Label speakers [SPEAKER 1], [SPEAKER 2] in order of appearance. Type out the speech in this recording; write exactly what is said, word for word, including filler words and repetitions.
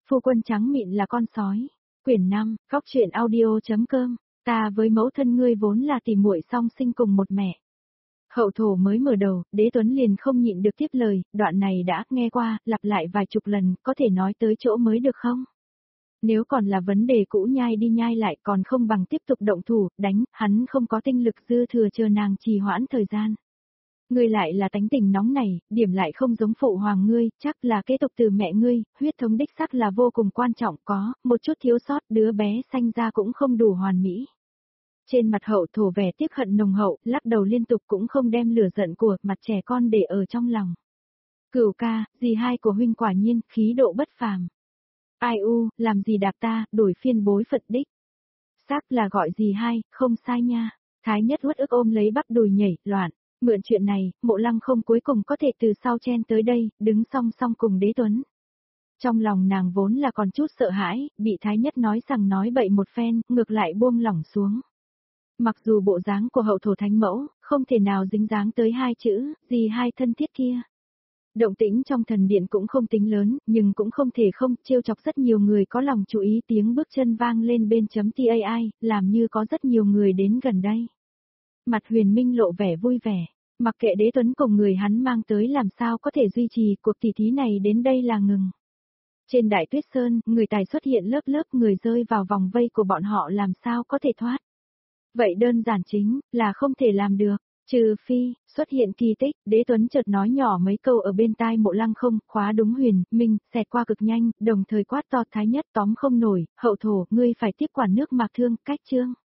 [SPEAKER 1] Phu quân trắng mịn là con sói. Quyển năm, Góc truyện audio.com. Ta với mẫu thân ngươi vốn là tỉ muội song sinh cùng một mẹ. Hậu thổ mới mở đầu, Đế Tuấn liền không nhịn được tiếp lời, đoạn này đã nghe qua, lặp lại vài chục lần, có thể nói tới chỗ mới được không? Nếu còn là vấn đề cũ nhai đi nhai lại còn không bằng tiếp tục động thủ, đánh, hắn không có tinh lực dư thừa chờ nàng trì hoãn thời gian. Ngươi lại là tánh tình nóng này, điểm lại không giống phụ hoàng ngươi, chắc là kế tục từ mẹ ngươi, huyết thống đích xác là vô cùng quan trọng, có, một chút thiếu sót, đứa bé sanh ra cũng không đủ hoàn mỹ. Trên mặt hậu thổ vẻ tiếc hận nồng hậu, lắc đầu liên tục cũng không đem lửa giận của mặt trẻ con để ở trong lòng. Cửu ca, dì hai của huynh quả nhiên, khí độ bất phàm. Ai u, làm gì đạp ta, đổi phiên bối Phật đích. Xác là gọi dì hai, không sai nha. Thái nhất uất ức ôm lấy bắp đùi nhảy, loạn. Mượn chuyện này, Mộ Lăng không cuối cùng có thể từ sau chen tới đây, đứng song song cùng Đế Tuấn. Trong lòng nàng vốn là còn chút sợ hãi, bị Thái Nhất nói rằng nói bậy một phen, ngược lại buông lỏng xuống. Mặc dù bộ dáng của hậu thổ thánh mẫu, không thể nào dính dáng tới hai chữ, gì hai thân thiết kia. Động tĩnh trong thần điện cũng không tính lớn, nhưng cũng không thể không trêu chọc rất nhiều người có lòng chú ý, tiếng bước chân vang lên bên chấm tai, làm như có rất nhiều người đến gần đây. Mặt Huyền Minh lộ vẻ vui vẻ, mặc kệ Đế Tuấn cùng người hắn mang tới làm sao có thể duy trì cuộc tỷ thí này đến đây là ngừng. Trên Đại Tuyết Sơn, người tài xuất hiện lớp lớp người rơi vào vòng vây của bọn họ làm sao có thể thoát. Vậy đơn giản chính là không thể làm được, trừ phi xuất hiện kỳ tích. Đế Tuấn chợt nói nhỏ mấy câu ở bên tai Mộ Lăng không, khóa đúng Huyền Minh, xẹt qua cực nhanh, đồng thời quát to Thái Nhất tóm không nổi, hậu thổ, ngươi phải tiếp quản nước Mạc Thương, cách chương.